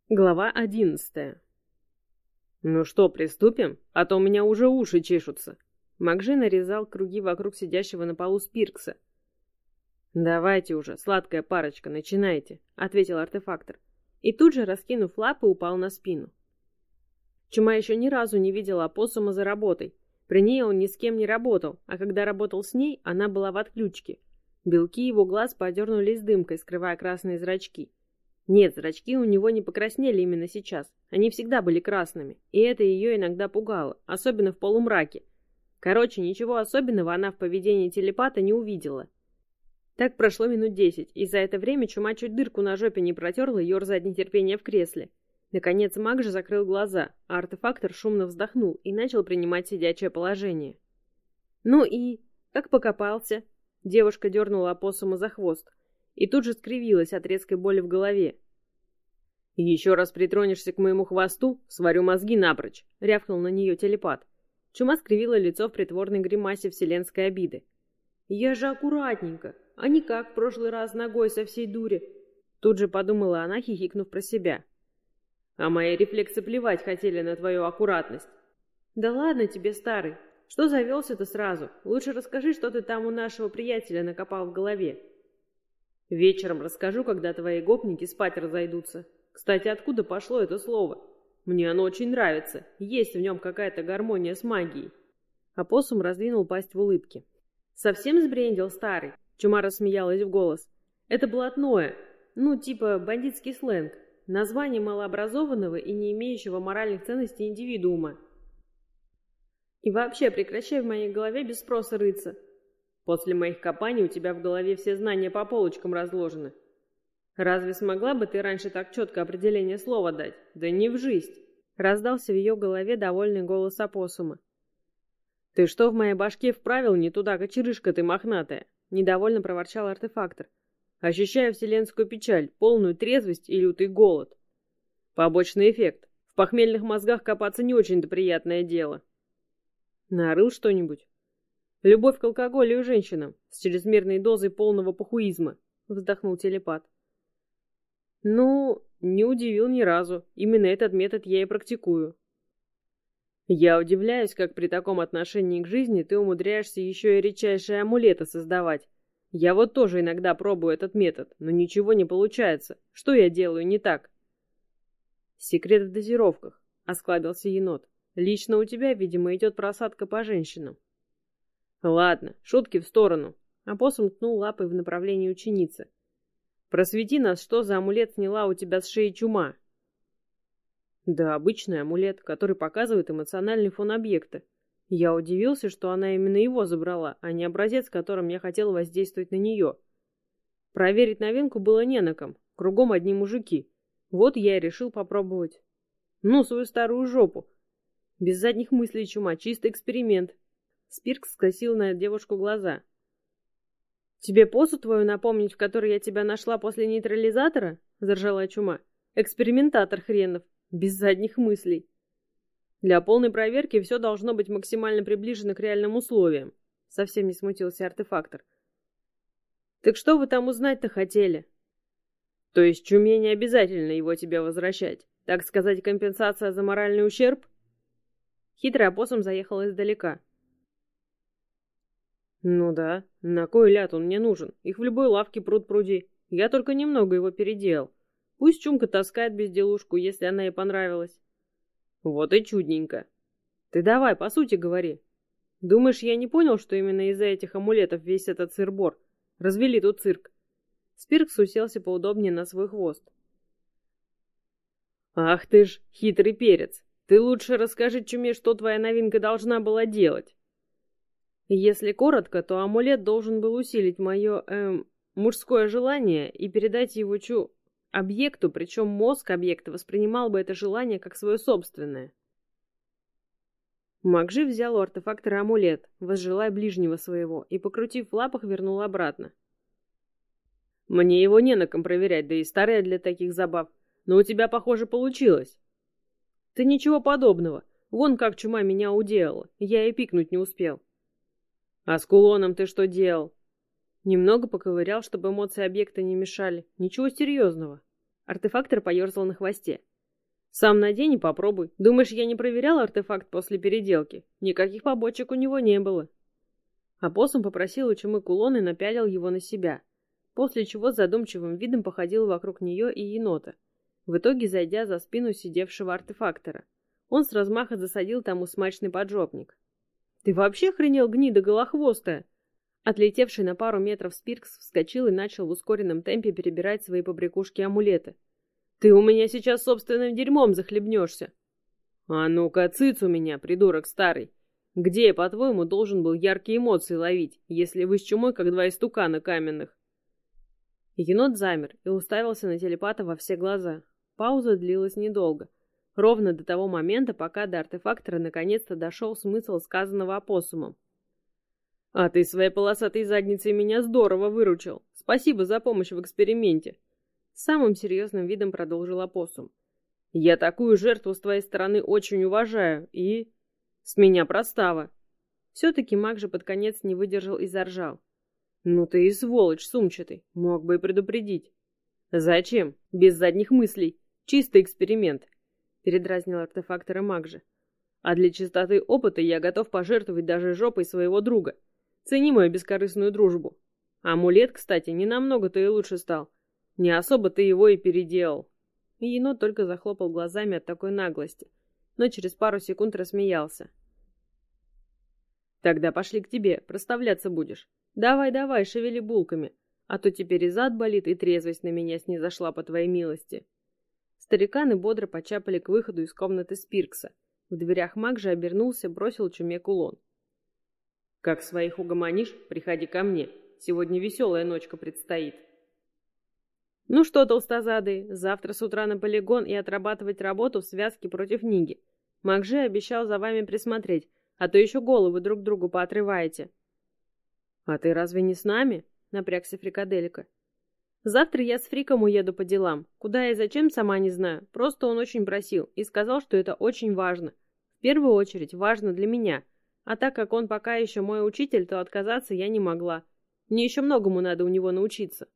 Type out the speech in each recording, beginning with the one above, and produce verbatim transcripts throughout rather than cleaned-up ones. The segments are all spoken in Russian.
Глава одиннадцатая. «Ну что, приступим? А то у меня уже уши чешутся». Макжи нарезал круги вокруг сидящего на полу Спиркса. «Давайте уже, сладкая парочка, начинайте», — ответил артефактор. И тут же, раскинув лапы, упал на спину. Чума еще ни разу не видела опоссума за работой. При ней он ни с кем не работал, а когда работал с ней, она была в отключке. Белки его глаз подернулись дымкой, скрывая красные зрачки. Нет, зрачки у него не покраснели именно сейчас. Они всегда были красными, и это ее иногда пугало, особенно в полумраке. Короче, ничего особенного она в поведении телепата не увидела. Так прошло минут десять, и за это время Чума чуть дырку на жопе не протерла, ерзая от нетерпения в кресле. Наконец маг же закрыл глаза, а артефактор шумно вздохнул и начал принимать сидячее положение. «Ну и? Как покопался?» Девушка дернула опоссума за хвост и тут же скривилась от резкой боли в голове. «Еще раз притронешься к моему хвосту, сварю мозги напрочь», — рявкнул на нее телепат. Чума скривила лицо в притворной гримасе вселенской обиды. «Я же аккуратненько, а не как в прошлый раз ногой со всей дури», — тут же подумала она, хихикнув про себя. «А мои рефлексы плевать хотели на твою аккуратность». «Да ладно тебе, старый, что завелся-то сразу? Лучше расскажи, что ты там у нашего приятеля накопал в голове». «Вечером расскажу, когда твои гопники спать разойдутся. Кстати, откуда пошло это слово? Мне оно очень нравится. Есть в нем какая-то гармония с магией». Опоссум раздвинул пасть в улыбке. «Совсем сбрендил, старый?» Чума рассмеялась в голос. «Это блатное. Ну, типа бандитский сленг. Название малообразованного и не имеющего моральных ценностей индивидуума. И вообще, прекращай в моей голове без спроса рыться. После моих копаний у тебя в голове все знания по полочкам разложены. Разве смогла бы ты раньше так четко определение слова дать? Да не в жизнь!» Раздался в ее голове довольный голос опоссума. «Ты что в моей башке вправил не туда, кочерышка ты мохнатая?» Недовольно проворчал артефактор. «Ощущаю вселенскую печаль, полную трезвость и лютый голод. Побочный эффект. В похмельных мозгах копаться не очень-то приятное дело». «Нарыл что-нибудь?» «Любовь к алкоголю и женщинам с чрезмерной дозой полного похуизма», — вздохнул телепат. «Ну, не удивил ни разу. Именно этот метод я и практикую». «Я удивляюсь, как при таком отношении к жизни ты умудряешься еще и редчайшие амулеты создавать. Я вот тоже иногда пробую этот метод, но ничего не получается. Что я делаю не так?» «Секрет в дозировках», — осклабился енот. «Лично у тебя, видимо, идет просадка по женщинам». «Ладно, шутки в сторону», — опоссум ткнул лапой в направлении ученицы. «Просвети нас, что за амулет сняла у тебя с шеи Чума?» «Да обычный амулет, который показывает эмоциональный фон объекта. Я удивился, что она именно его забрала, а не образец, которым я хотел воздействовать на нее. Проверить новинку было не на ком, кругом одни мужики. Вот я и решил попробовать. Ну, свою старую жопу. Без задних мыслей, Чума, чистый эксперимент». Спиркс скосил на девушку глаза. «Тебе позу твою напомнить, в которой я тебя нашла после нейтрализатора?» — заржала Чума. «Экспериментатор хренов, без задних мыслей. Для полной проверки все должно быть максимально приближено к реальным условиям», — совсем не смутился артефактор. «Так что вы там узнать-то хотели?» «То есть Чуме не обязательно его тебе возвращать? Так сказать, компенсация за моральный ущерб?» Хитрый опоссум заехал издалека. «Ну да, на кой ляд он мне нужен? Их в любой лавке пруд-пруди. Я только немного его переделал. Пусть Чумка таскает безделушку, если она ей понравилась». «Вот и чудненько. Ты давай, по сути говори. Думаешь, я не понял, что именно из-за этих амулетов весь этот сыр-бор? Развели тут цирк». Спиркс уселся поудобнее на свой хвост. «Ах ты ж, хитрый перец! Ты лучше расскажи Чуме, что твоя новинка должна была делать». Если коротко, то амулет должен был усилить мое, эм, мужское желание и передать его чу... объекту, причем мозг объекта воспринимал бы это желание как свое собственное. Макжи взял у артефактора амулет, возжелая ближнего своего, и, покрутив в лапах, вернул обратно. «Мне его не на ком проверять, да и старая для таких забав. Но у тебя, похоже, получилось». «Ты ничего подобного. Вон как Чума меня уделала. Я и пикнуть не успел». «А с кулоном ты что делал?» Немного поковырял, чтобы эмоции объекта не мешали. Ничего серьезного. Артефактор поерзал на хвосте. Сам надень и попробуй. Думаешь, я не проверял артефакт после переделки? Никаких побочек у него не было. Опоссум попросил у Чумы кулон и напялил его на себя, после чего с задумчивым видом походил вокруг нее и енота, в итоге зайдя за спину сидевшего артефактора. Он с размаха засадил тому смачный поджопник. «Ты вообще охренел, гнида голохвостая?» Отлетевший на пару метров Спиркс вскочил и начал в ускоренном темпе перебирать свои побрякушки-амулеты. «Ты у меня сейчас собственным дерьмом захлебнешься!» «А ну-ка, цыц у меня, придурок старый! Где я, по-твоему, должен был яркие эмоции ловить, если вы с Чумой как два истукана каменных?» Енот замер и уставился на телепата во все глаза. Пауза длилась недолго. Ровно до того момента, пока до артефактора наконец-то дошел смысл сказанного опоссумом. «А ты своей полосатой задницей меня здорово выручил. Спасибо за помощь в эксперименте!» Самым серьезным видом продолжил опоссум. «Я такую жертву с твоей стороны очень уважаю, и... с меня простава!» Все-таки маг же под конец не выдержал и заржал. «Ну ты и сволочь сумчатый, мог бы и предупредить». «Зачем? Без задних мыслей. Чистый эксперимент», — передразнил артефактора маг же. «А для чистоты опыта я готов пожертвовать даже жопой своего друга. Цени мою бескорыстную дружбу. Амулет, кстати, не намного-то и лучше стал. Не особо ты его и переделал». И енот только захлопал глазами от такой наглости, но через пару секунд рассмеялся. «Тогда пошли к тебе, проставляться будешь. Давай-давай, шевели булками, а то теперь и зад болит, и трезвость на меня снизошла по твоей милости». Стариканы бодро почапали к выходу из комнаты Спиркса. В дверях маг же обернулся, бросил Чуме кулон. «Как своих угомонишь, приходи ко мне. Сегодня веселая ночка предстоит». «Ну что, толстозадые, завтра с утра на полигон и отрабатывать работу в связке против Ниги. Маг же обещал за вами присмотреть, а то еще головы друг другу поотрываете». «А ты разве не с нами?» — напрягся Фрикаделька. «Завтра я с Фриком уеду по делам. Куда и зачем, сама не знаю. Просто он очень просил и сказал, что это очень важно. В первую очередь важно для меня. А так как он пока еще мой учитель, то отказаться я не могла. Мне еще многому надо у него научиться».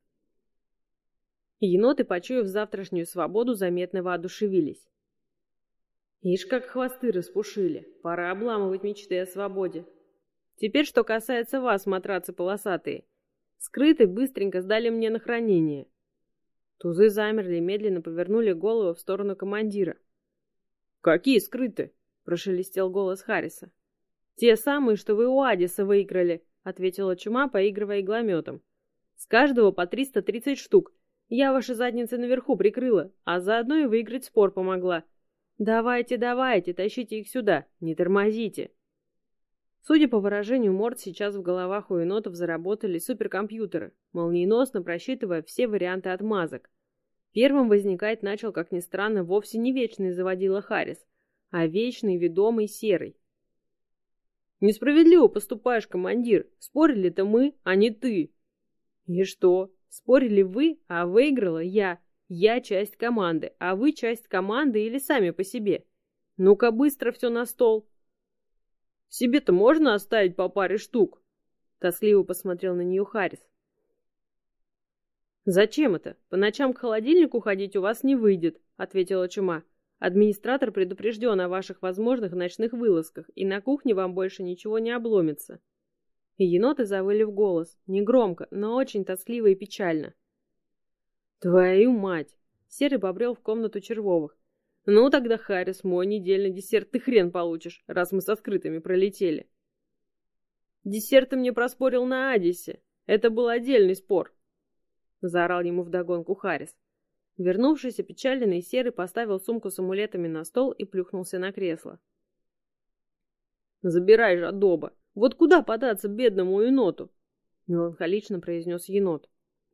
Еноты, почуяв завтрашнюю свободу, заметно воодушевились. «Ишь, как хвосты распушили. Пора обламывать мечты о свободе. Теперь, что касается вас, матрацы полосатые. Скрыты быстренько сдали мне на хранение». Тузы замерли и медленно повернули голову в сторону командира. «Какие скрыты?» — прошелестел голос Харриса. «Те самые, что вы у Адиса выиграли», — ответила Чума, поигрывая иглометом. «С каждого по триста тридцать штук. Я ваши задницы наверху прикрыла, а заодно и выиграть спор помогла. Давайте, давайте, тащите их сюда, не тормозите». Судя по выражению морд, сейчас в головах у енотов заработали суперкомпьютеры, молниеносно просчитывая все варианты отмазок. Первым возникать начал, как ни странно, вовсе не вечный заводила Харрис, а вечный, ведомый Серый. «Несправедливо поступаешь, командир. Спорили-то мы, а не ты». «И что? Спорили вы, а выиграла я. Я часть команды, а вы часть команды или сами по себе. Ну-ка быстро все на стол». «Себе-то можно оставить по паре штук?» Тоскливо посмотрел на нее Харрис. «Зачем это? По ночам к холодильнику ходить у вас не выйдет», — ответила Чума. «Администратор предупрежден о ваших возможных ночных вылазках, и на кухне вам больше ничего не обломится». И еноты завыли в голос, негромко, но очень тоскливо и печально. «Твою мать!» — Серый побрел в комнату Червовых. «Ну тогда, Харрис, мой недельный десерт ты хрен получишь, раз мы со скрытыми пролетели». «Десерт ты мне проспорил на Адисе. Это был отдельный спор», — заорал ему вдогонку Харрис. Вернувшийся печаленный Серый поставил сумку с амулетами на стол и плюхнулся на кресло. «Забирай же, адоба! Вот куда податься бедному еноту?» — меланхолично произнес енот.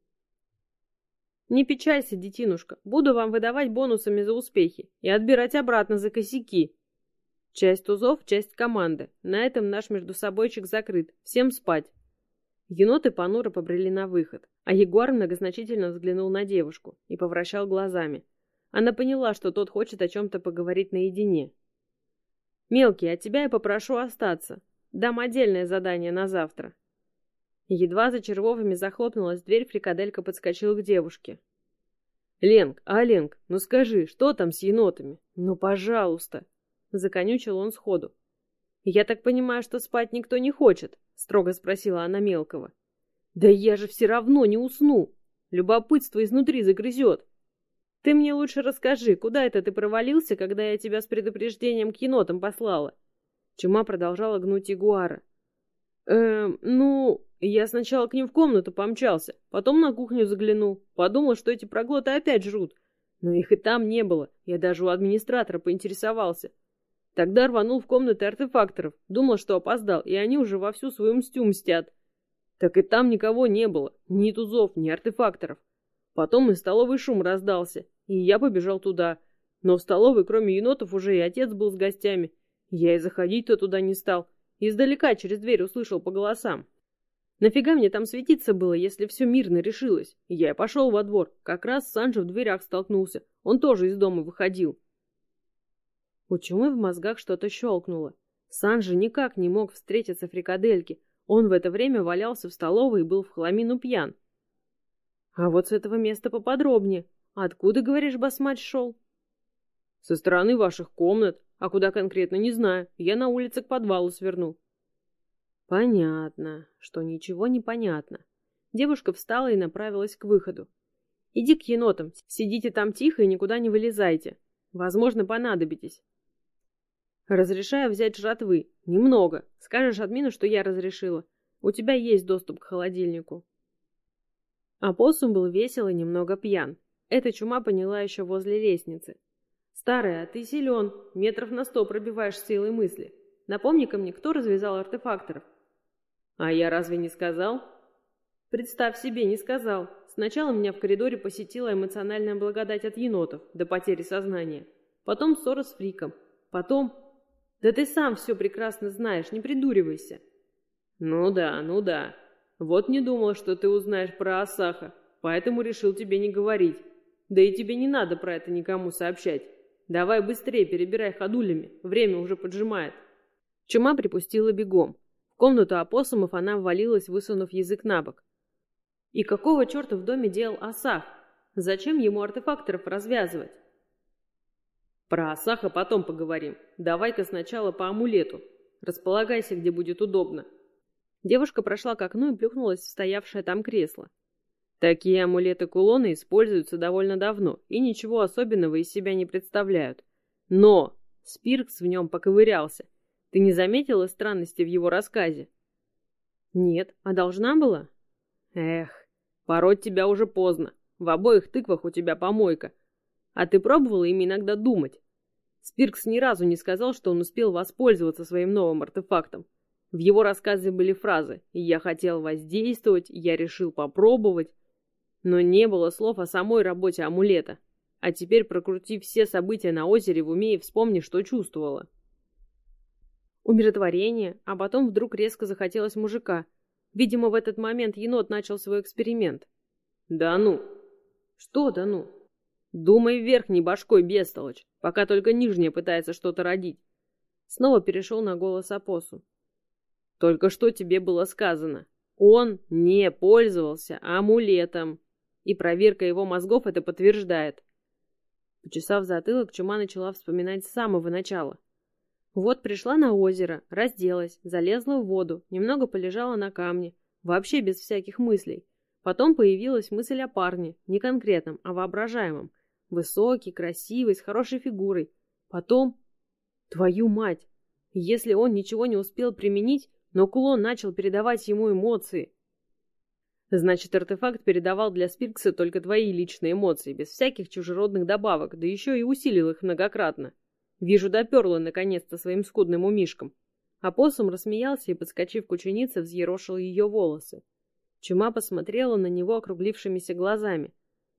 «Не печалься, детинушка, буду вам выдавать бонусами за успехи и отбирать обратно за косяки. Часть тузов, часть команды. На этом наш междусобойчик закрыт. Всем спать». Еноты понуро побрели на выход, а Ягуар многозначительно взглянул на девушку и повращал глазами. Она поняла, что тот хочет о чем-то поговорить наедине. «Мелкий, от тебя я попрошу остаться. Дам отдельное задание на завтра». Едва за Червовыми захлопнулась дверь, Фрикаделька подскочил к девушке. Ленк, а, Ленк, ну скажи, что там с енотами? Ну, пожалуйста. Законючил он сходу. Я так понимаю, что спать никто не хочет? Строго спросила она мелкого. Да я же все равно не усну. Любопытство изнутри загрызет. Ты мне лучше расскажи, куда это ты провалился, когда я тебя с предупреждением к енотам послала? Чума продолжала гнуть ягуара. Эм, ну, я сначала к ним в комнату помчался, потом на кухню заглянул, подумал, что эти проглоты опять жрут. Но их и там не было, я даже у администратора поинтересовался. Тогда рванул в комнаты артефакторов, думал, что опоздал, и они уже вовсю свою мстю мстят. Так и там никого не было, ни тузов, ни артефакторов. Потом из столовой шум раздался, и я побежал туда. Но в столовой, кроме енотов, уже и отец был с гостями. Я и заходить-то туда не стал. Издалека через дверь услышал по голосам. Нафига мне там светиться было, если все мирно решилось? Я и пошел во двор. Как раз Санджи в дверях столкнулся. Он тоже из дома выходил. У Чумы в мозгах что-то щелкнуло. Санджи никак не мог встретиться фрикадельке. Он в это время валялся в столовой и был в хламину пьян. А вот с этого места поподробнее. Откуда, говоришь, басмач шел? Со стороны ваших комнат. А куда конкретно, не знаю. Я на улице к подвалу свернул. Понятно, что ничего не понятно. Девушка встала и направилась к выходу. Иди к енотам, сидите там тихо и никуда не вылезайте. Возможно, понадобитесь. Разрешаю взять жратвы. Немного. Скажешь админу, что я разрешила. У тебя есть доступ к холодильнику. Опоссум был весел и немного пьян. Эта Чума поняла еще возле лестницы. Старая, ты силен, метров на сто пробиваешь силой мысли. Напомни-ка мне, кто развязал артефакторов? А я разве не сказал? Представь себе, не сказал. Сначала меня в коридоре посетила эмоциональная благодать от енотов до потери сознания. Потом ссора с Фриком. Потом... Да ты сам все прекрасно знаешь, не придуривайся. Ну да, ну да. Вот не думал, что ты узнаешь про Асаха, поэтому решил тебе не говорить. Да и тебе не надо про это никому сообщать. Давай быстрее перебирай ходулями, время уже поджимает. Чума припустила бегом. В комнату опоссумов она ввалилась, высунув язык на бок. И какого черта в доме делал Асах? Зачем ему артефакторов развязывать? Про Асаха потом поговорим. Давай-ка сначала по амулету. Располагайся, где будет удобно. Девушка прошла к окну и плюхнулась в стоявшее там кресло. Такие амулеты-кулоны используются довольно давно и ничего особенного из себя не представляют. Но Спиркс в нем поковырялся. Ты не заметила странности в его рассказе? Нет, а должна была? Эх, пороть тебя уже поздно. В обоих тыквах у тебя помойка. А ты пробовала ими иногда думать? Спиркс ни разу не сказал, что он успел воспользоваться своим новым артефактом. В его рассказе были фразы «я хотел воздействовать», «я решил попробовать». Но не было слов о самой работе амулета. А теперь прокрути все события на озере в уме и вспомни, что чувствовала. Умиротворение, а потом вдруг резко захотелось мужика. Видимо, в этот момент енот начал свой эксперимент. Да ну? Что да ну? Думай верхней башкой, бестолочь, пока только нижняя пытается что-то родить. Снова перешел на голос опоссум. Только что тебе было сказано. Он не пользовался амулетом. И проверка его мозгов это подтверждает. Почесав затылок, Чума начала вспоминать с самого начала. Вот пришла на озеро, разделась, залезла в воду, немного полежала на камне, вообще без всяких мыслей. Потом появилась мысль о парне, не конкретном, а воображаемом. Высокий, красивый, с хорошей фигурой. Потом... Твою мать! Если он ничего не успел применить, но кулон начал передавать ему эмоции. Значит, артефакт передавал для Спиркса только твои личные эмоции, без всяких чужеродных добавок, да еще и усилил их многократно. Вижу, доперла наконец-то своим скудным умишком. Опоссум рассмеялся и, подскочив к ученице, взъерошил ее волосы. Чума посмотрела на него округлившимися глазами.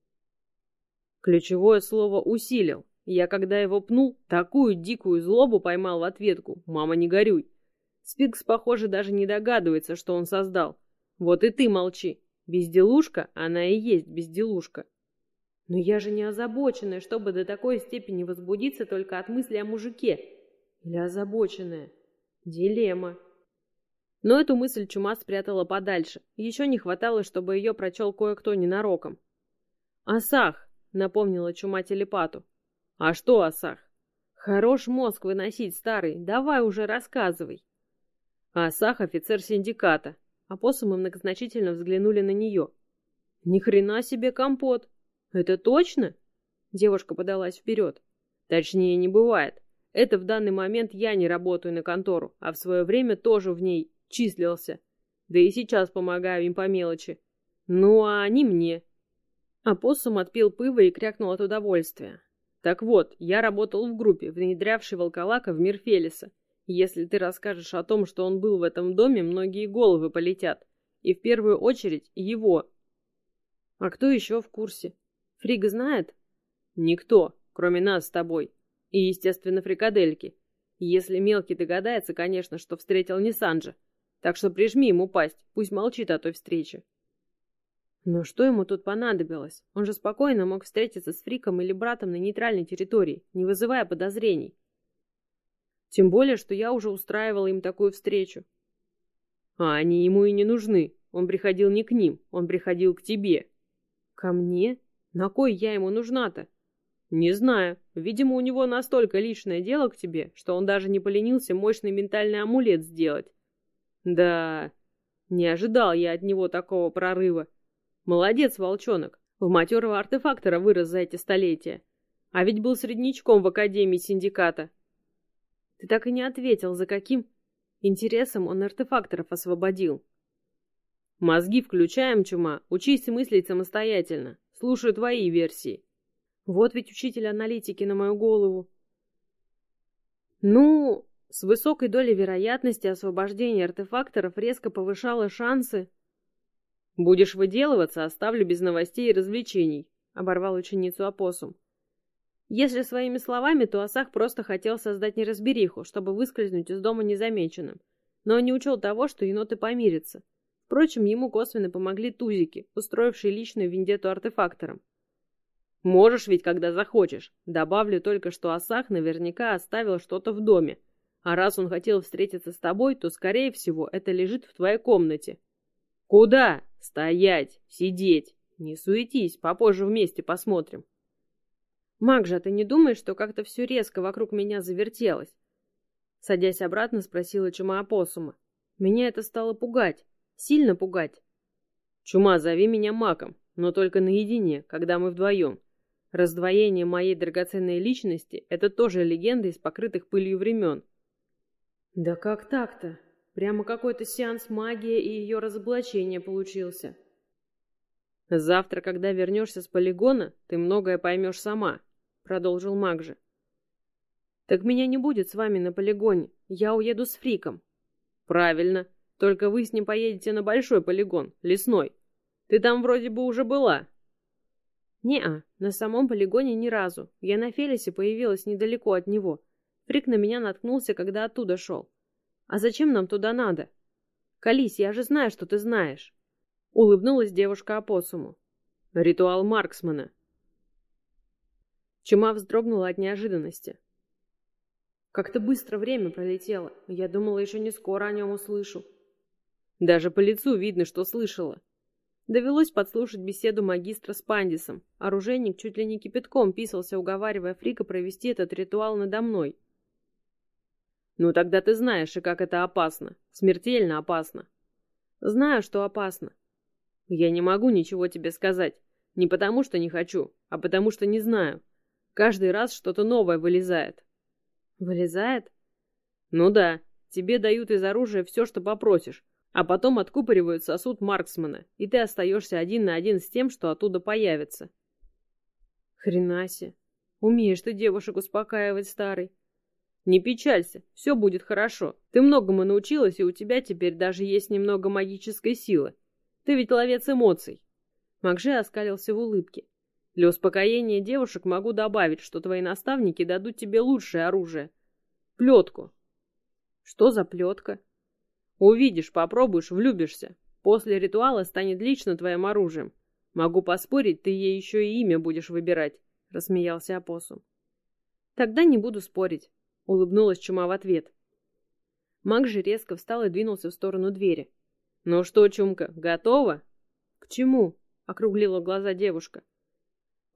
Ключевое слово «усилил». Я, когда его пнул, такую дикую злобу поймал в ответку. Мама, не горюй. Спиркс, похоже, даже не догадывается, что он создал. Вот и ты молчи. Безделушка, она и есть безделушка. Но я же не озабоченная, чтобы до такой степени возбудиться только от мысли о мужике. Или озабоченная. Дилемма. Но эту мысль Чума спрятала подальше. Еще не хватало, чтобы ее прочел кое-кто ненароком. Асах, напомнила Чума телепату. А что, Асах? Хорош мозг выносить, старый, давай уже рассказывай. Асах офицер синдиката. Опоссумы многозначительно взглянули на нее. Ни хрена себе компот. Это точно? Девушка подалась вперед. Точнее, не бывает. Это в данный момент я не работаю на контору, а в свое время тоже в ней числился. Да и сейчас помогаю им по мелочи. Ну, а они мне. Опоссум отпил пиво и крякнул от удовольствия. Так вот, я работал в группе, внедрявшей волколака в мир Фелиса. Если ты расскажешь о том, что он был в этом доме, многие головы полетят. И в первую очередь его. А кто еще в курсе? Фриг знает? Никто, кроме нас с тобой. И, естественно, фрикадельки. Если мелкий догадается, конечно, что встретил не Санджа. Так что прижми ему пасть, пусть молчит о той встрече. Но что ему тут понадобилось? Он же спокойно мог встретиться с Фриком или братом на нейтральной территории, не вызывая подозрений. Тем более, что я уже устраивала им такую встречу. А они ему и не нужны. Он приходил не к ним, он приходил к тебе. Ко мне? На кой я ему нужна-то? Не знаю. Видимо, у него настолько личное дело к тебе, что он даже не поленился мощный ментальный амулет сделать. Да, не ожидал я от него такого прорыва. Молодец, волчонок. В матерого артефактора вырос за эти столетия. А ведь был среднячком в Академии Синдиката. Ты так и не ответил, за каким интересом он артефакторов освободил. Мозги включаем, Чума. Учись мыслить самостоятельно. Слушаю твои версии. Вот ведь учитель аналитики на мою голову. Ну, с высокой долей вероятности освобождение артефакторов резко повышало шансы. Будешь выделываться, оставлю без новостей и развлечений, оборвал ученицу опоссум. Если своими словами, то Асах просто хотел создать неразбериху, чтобы выскользнуть из дома незамеченным, но не учел того, что еноты помирятся. Впрочем, ему косвенно помогли тузики, устроившие личную вендетту артефакторам. Можешь ведь, когда захочешь. Добавлю только, что Асах наверняка оставил что-то в доме, а раз он хотел встретиться с тобой, то, скорее всего, это лежит в твоей комнате. Куда? Стоять, сидеть. Не суетись, попозже вместе посмотрим. Маг же, а ты не думаешь, что как-то все резко вокруг меня завертелось? Садясь обратно, спросила Чума опоссума. Меня это стало пугать, сильно пугать. Чума, зови меня Маком, но только наедине, когда мы вдвоем. Раздвоение моей драгоценной личности — это тоже легенда из покрытых пылью времен. Да как так-то? Прямо какой-то сеанс магии и ее разоблачения получился. Завтра, когда вернешься с полигона, ты многое поймешь сама, продолжил маг же. Так меня не будет с вами на полигоне, я уеду с Фриком. Правильно, только вы с ним поедете на большой полигон, лесной. Ты там вроде бы уже была. Не-а, на самом полигоне ни разу. Я на Фелисе появилась недалеко от него. Фрик на меня наткнулся, когда оттуда шел. А зачем нам туда надо? Колись, я же знаю, что ты знаешь. Улыбнулась девушка опоссуму. Ритуал Марксмана. Чума вздрогнула от неожиданности. Как-то быстро время пролетело. Я думала, еще не скоро о нем услышу. Даже по лицу видно, что слышала. Довелось подслушать беседу магистра с Пандисом. Оружейник чуть ли не кипятком писался, уговаривая Фрика провести этот ритуал надо мной. Ну тогда ты знаешь, и как это опасно. Смертельно опасно. Знаю, что опасно. Я не могу ничего тебе сказать. Не потому, что не хочу, а потому, что не знаю. Каждый раз что-то новое вылезает. Вылезает? Ну да, тебе дают из оружия все, что попросишь, а потом откупоривают сосуд Марксмана, и ты остаешься один на один с тем, что оттуда появится. Хренасе. Умеешь ты девушек успокаивать, старый. Не печалься, все будет хорошо. Ты многому научилась, и у тебя теперь даже есть немного магической силы. Ты ведь ловец эмоций. Макжи оскалился в улыбке. Для успокоения девушек могу добавить, что твои наставники дадут тебе лучшее оружие. Плетку. Что за плетка? Увидишь, попробуешь, влюбишься. После ритуала станет лично твоим оружием. Могу поспорить, ты ей еще и имя будешь выбирать, рассмеялся опоссум. Тогда не буду спорить, улыбнулась Чума в ответ. Маг же резко встал и двинулся в сторону двери. Ну что, Чумка, готова? К чему? Округлила глаза девушка.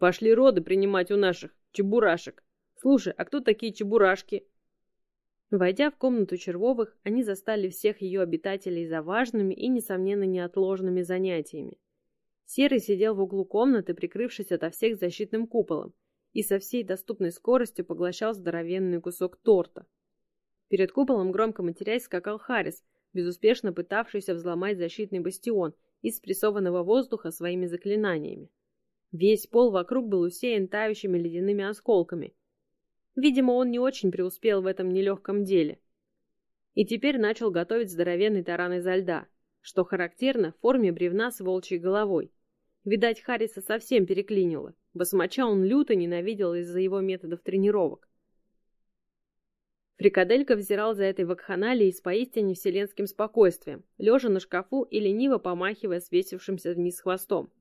Пошли роды принимать у наших чебурашек. Слушай, а кто такие чебурашки? Войдя в комнату Червовых, они застали всех ее обитателей за важными и, несомненно, неотложными занятиями. Серый сидел в углу комнаты, прикрывшись ото всех защитным куполом, и со всей доступной скоростью поглощал здоровенный кусок торта. Перед куполом, громко матерясь, скакал Харрис, безуспешно пытавшийся взломать защитный бастион из спрессованного воздуха своими заклинаниями. Весь пол вокруг был усеян тающими ледяными осколками. Видимо, он не очень преуспел в этом нелегком деле. И теперь начал готовить здоровенный таран изо льда, что характерно в форме бревна с волчьей головой. Видать, Харриса совсем переклинило. Басмача он люто ненавидел из-за его методов тренировок. Фрикаделька взирал за этой вакханалией с поистине вселенским спокойствием, лежа на шкафу и лениво помахивая свесившимся вниз хвостом.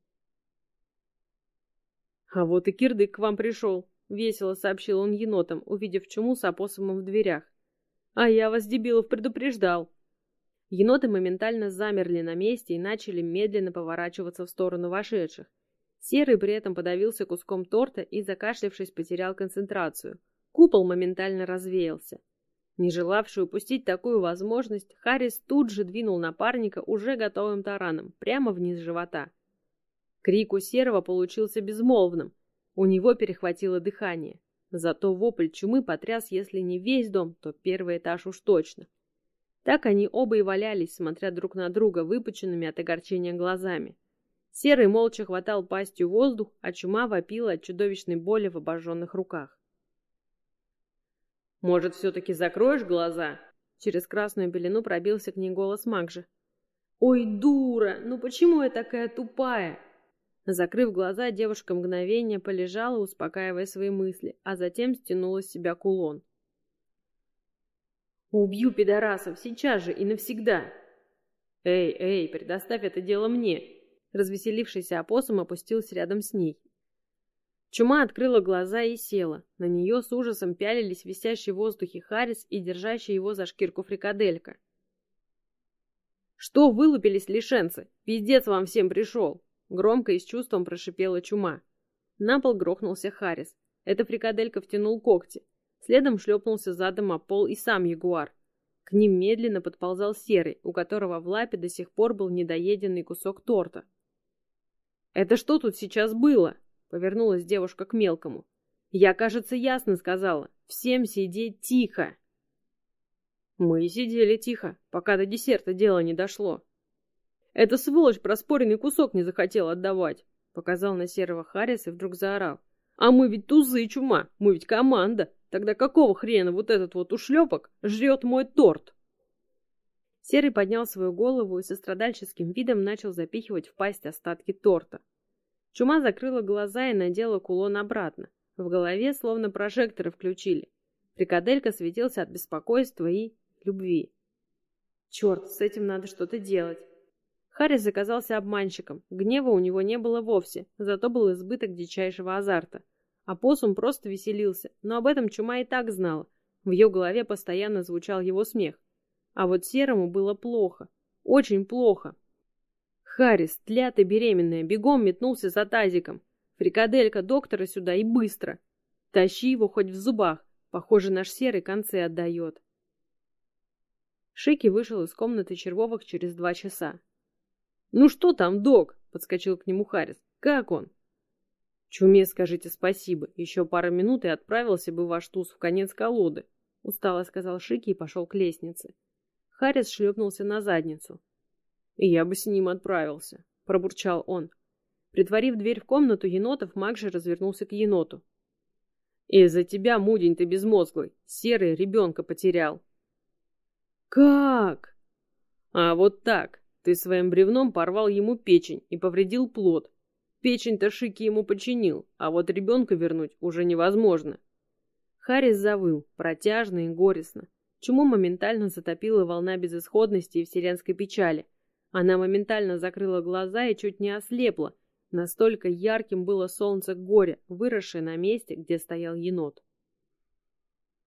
«А вот и кирдык к вам пришел», — весело сообщил он енотам, увидев чуму с опоссумом в дверях. «А я вас, дебилов, предупреждал». Еноты моментально замерли на месте и начали медленно поворачиваться в сторону вошедших. Серый при этом подавился куском торта и, закашлявшись, потерял концентрацию. Купол моментально развеялся. Не желавший упустить такую возможность, Харрис тут же двинул напарника уже готовым тараном, прямо вниз живота. Крик у Серого получился безмолвным. У него перехватило дыхание. Зато вопль чумы потряс, если не весь дом, то первый этаж уж точно. Так они оба и валялись, смотря друг на друга выпученными от огорчения глазами. Серый молча хватал пастью воздух, а чума вопила от чудовищной боли в обожженных руках. «Может, все-таки закроешь глаза?» Через красную пелену пробился к ней голос Макжи. «Ой, дура! Ну почему я такая тупая?» Закрыв глаза, девушка мгновение полежала, успокаивая свои мысли, а затем стянула с себя кулон. «Убью пидорасов сейчас же и навсегда!» «Эй, эй, предоставь это дело мне!» Развеселившийся опоссум опустился рядом с ней. Чума открыла глаза и села. На нее с ужасом пялились висящий в воздухе Харрис и держащий его за шкирку Фрикаделька. «Что вылупились, лишенцы? Пиздец вам всем пришел!» Громко и с чувством прошипела чума. На пол грохнулся Харрис. Это Фрикаделька втянул когти. Следом шлепнулся задом о пол и сам ягуар. К ним медленно подползал Серый, у которого в лапе до сих пор был недоеденный кусок торта. «Это что тут сейчас было?» — повернулась девушка к мелкому. «Я, кажется, ясно сказала. Всем сидеть тихо!» Мы и сидели тихо, пока до десерта дело не дошло. «Эта сволочь проспоренный кусок не захотел отдавать», — показал на Серого Харрис и вдруг заорал. «А мы ведь тузы, чума, мы ведь команда. Тогда какого хрена вот этот вот ушлепок жрет мой торт?» Серый поднял свою голову и со страдальческим видом начал запихивать в пасть остатки торта. Чума закрыла глаза и надела кулон обратно. В голове словно прожекторы включили. Фрикаделька светился от беспокойства и любви. «Черт, с этим надо что-то делать». Харрис оказался обманщиком. Гнева у него не было вовсе, зато был избыток дичайшего азарта. Опоссум просто веселился, но об этом чума и так знала. В ее голове постоянно звучал его смех. А вот Серому было плохо. Очень плохо. Харрис, тля ты беременная, бегом метнулся за тазиком. Фрикаделька, доктора сюда и быстро. Тащи его хоть в зубах. Похоже, наш Серый концы отдает. Шики вышел из комнаты Червовых через два часа. «Ну что там, док?» — подскочил к нему Харрис. «Как он?» «Чуме скажите спасибо. Еще пара минут и отправился бы ваш туз в конец колоды», — устало сказал Шики и пошел к лестнице. Харрис шлепнулся на задницу. «И я бы с ним отправился», — пробурчал он. Притворив дверь в комнату енотов, Макжи развернулся к еноту. «Из-за тебя, мудень ты безмозглый, Серый ребенка потерял». «Как?» «А вот так. Ты своим бревном порвал ему печень и повредил плод. Печень-то Шики ему починил, а вот ребенка вернуть уже невозможно». Харрис завыл, протяжно и горестно. Чуму моментально затопила волна безысходности и вселенской печали. Она моментально закрыла глаза и чуть не ослепла. Настолько ярким было солнце горя, выросшее на месте, где стоял енот.